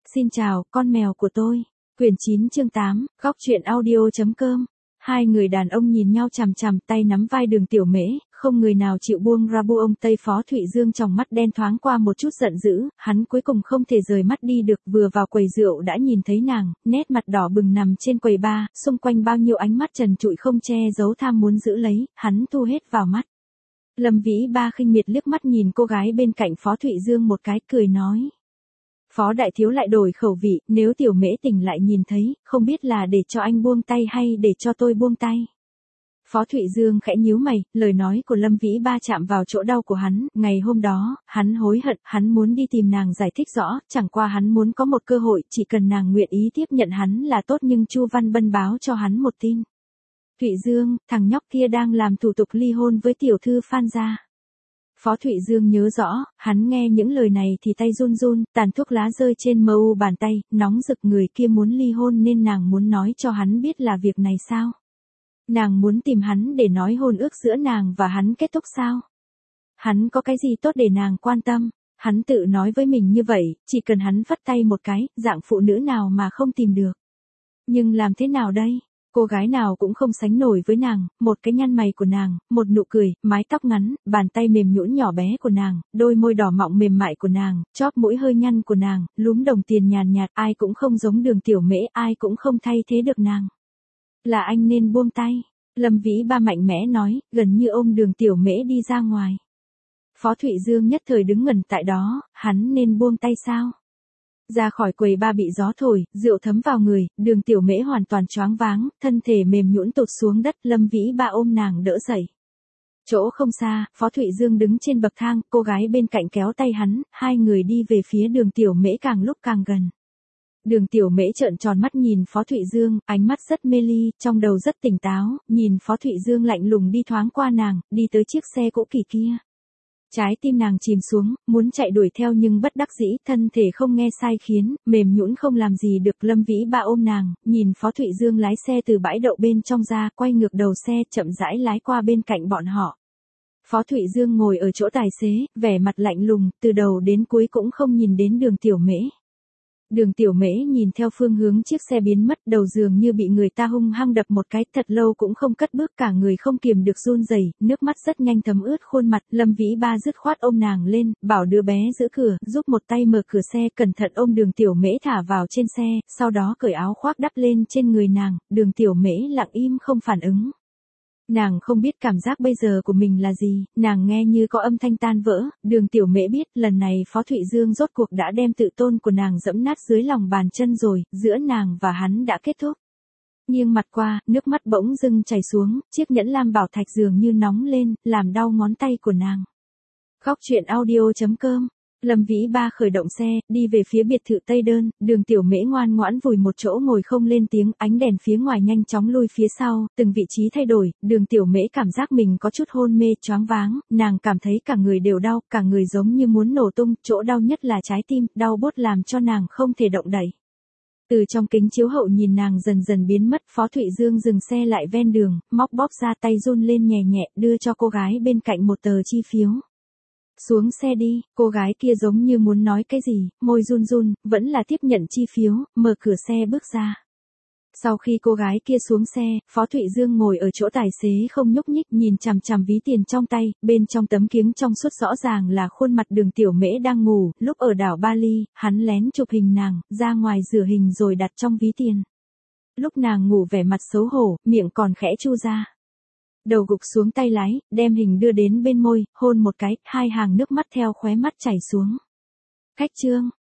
Xin chào, con mèo của tôi. Quyển 9 chương 8, góc truyện audio.com. Hai người đàn ông nhìn nhau chằm chằm, tay nắm vai Đường Tiểu Mễ, không người nào chịu buông ra. Ông Tây Phó Thụy Dương trong mắt đen thoáng qua một chút giận dữ, hắn cuối cùng không thể rời mắt đi được, vừa vào quầy rượu đã nhìn thấy nàng, nét mặt đỏ bừng nằm trên quầy bar, xung quanh bao nhiêu ánh mắt trần trụi không che giấu tham muốn giữ lấy, hắn thu hết vào mắt. Lâm Vĩ Ba khinh miệt liếc mắt nhìn cô gái bên cạnh Phó Thụy Dương một cái, cười nói. Phó đại thiếu lại đổi khẩu vị, nếu Tiểu Mễ tỉnh lại nhìn thấy, không biết là để cho anh buông tay hay để cho tôi buông tay. Phó Thụy Dương khẽ nhíu mày, lời nói của Lâm Vĩ Ba chạm vào chỗ đau của hắn, ngày hôm đó, hắn hối hận, hắn muốn đi tìm nàng giải thích rõ, chẳng qua hắn muốn có một cơ hội, chỉ cần nàng nguyện ý tiếp nhận hắn là tốt, nhưng Chu Văn Bân báo cho hắn một tin. Thụy Dương, thằng nhóc kia đang làm thủ tục ly hôn với tiểu thư Phan gia. Phó Thụy Dương nhớ rõ, hắn nghe những lời này thì tay run run, tàn thuốc lá rơi trên mu bàn tay, nóng rực. Người kia muốn ly hôn nên nàng muốn nói cho hắn biết là việc này sao? Nàng muốn tìm hắn để nói hôn ước giữa nàng và hắn kết thúc sao? Hắn có cái gì tốt để nàng quan tâm? Hắn tự nói với mình như vậy, chỉ cần hắn phất tay một cái, dạng phụ nữ nào mà không tìm được. Nhưng làm thế nào đây? Cô gái nào cũng không sánh nổi với nàng, một cái nhăn mày của nàng, một nụ cười, mái tóc ngắn, bàn tay mềm nhũn nhỏ bé của nàng, đôi môi đỏ mọng mềm mại của nàng, chóp mũi hơi nhăn của nàng, lúm đồng tiền nhàn nhạt, ai cũng không giống Đường Tiểu Mễ, ai cũng không thay thế được nàng. Là anh nên buông tay, Lâm Vĩ Ba mạnh mẽ nói, gần như ôm Đường Tiểu Mễ đi ra ngoài. Phó Thụy Dương nhất thời đứng ngẩn tại đó, hắn nên buông tay sao? Ra khỏi quầy ba bị gió thổi, rượu thấm vào người, Đường Tiểu Mễ hoàn toàn choáng váng, thân thể mềm nhũn tụt xuống đất, Lâm Vĩ Ba ôm nàng đỡ dậy. Chỗ không xa, Phó Thụy Dương đứng trên bậc thang, cô gái bên cạnh kéo tay hắn, hai người đi về phía Đường Tiểu Mễ càng lúc càng gần. Đường Tiểu Mễ trợn tròn mắt nhìn Phó Thụy Dương, ánh mắt rất mê ly, trong đầu rất tỉnh táo, nhìn Phó Thụy Dương lạnh lùng đi thoáng qua nàng, đi tới chiếc xe cũ kỹ kia. Trái tim nàng chìm xuống, muốn chạy đuổi theo nhưng bất đắc dĩ, thân thể không nghe sai khiến, mềm nhũn không làm gì được. Lâm Vĩ Ba ôm nàng, nhìn Phó Thụy Dương lái xe từ bãi đậu bên trong ra, quay ngược đầu xe, chậm rãi lái qua bên cạnh bọn họ. Phó Thụy Dương ngồi ở chỗ tài xế, vẻ mặt lạnh lùng, từ đầu đến cuối cũng không nhìn đến Đường Tiểu Mễ. Đường Tiểu Mễ nhìn theo phương hướng chiếc xe biến mất, đầu dường như bị người ta hung hăng đập một cái, thật lâu cũng không cất bước, cả người không kiềm được run rẩy, nước mắt rất nhanh thấm ướt khuôn mặt. Lâm Vĩ Ba dứt khoát ôm nàng lên, bảo đứa bé giữ cửa, giúp một tay mở cửa xe, cẩn thận ôm Đường Tiểu Mễ thả vào trên xe, sau đó cởi áo khoác đắp lên trên người nàng. Đường Tiểu Mễ lặng im không phản ứng. Nàng không biết cảm giác bây giờ của mình là gì, nàng nghe như có âm thanh tan vỡ. Đường Tiểu Mễ biết, lần này Phó Thụy Dương rốt cuộc đã đem tự tôn của nàng dẫm nát dưới lòng bàn chân rồi, giữa nàng và hắn đã kết thúc. Nghiêng mặt qua, nước mắt bỗng dưng chảy xuống, chiếc nhẫn lam bảo thạch dường như nóng lên, làm đau ngón tay của nàng. Góc truyện audio.com. Lâm Vĩ Ba khởi động xe, đi về phía biệt thự Tây Đơn, Đường Tiểu Mễ ngoan ngoãn vùi một chỗ ngồi không lên tiếng, ánh đèn phía ngoài nhanh chóng lui phía sau, từng vị trí thay đổi. Đường Tiểu Mễ cảm giác mình có chút hôn mê, choáng váng, nàng cảm thấy cả người đều đau, cả người giống như muốn nổ tung, chỗ đau nhất là trái tim, đau buốt làm cho nàng không thể động đậy. Từ trong kính chiếu hậu nhìn nàng dần dần biến mất, Phó Thụy Dương dừng xe lại ven đường, móc bóp ra, tay run lên nhẹ nhẹ, đưa cho cô gái bên cạnh một tờ chi phiếu. Xuống xe đi, cô gái kia giống như muốn nói cái gì, môi run run, vẫn là tiếp nhận chi phiếu, mở cửa xe bước ra. Sau khi cô gái kia xuống xe, Phó Thụy Dương ngồi ở chỗ tài xế không nhúc nhích, nhìn chằm chằm ví tiền trong tay, bên trong tấm kiếng trong suốt rõ ràng là khuôn mặt Đường Tiểu Mễ đang ngủ. Lúc ở đảo Bali, hắn lén chụp hình nàng, ra ngoài rửa hình rồi đặt trong ví tiền. Lúc nàng ngủ vẻ mặt xấu hổ, miệng còn khẽ chu ra. Đầu gục xuống tay lái, đem hình đưa đến bên môi, hôn một cái, hai hàng nước mắt theo khóe mắt chảy xuống. Khách trương,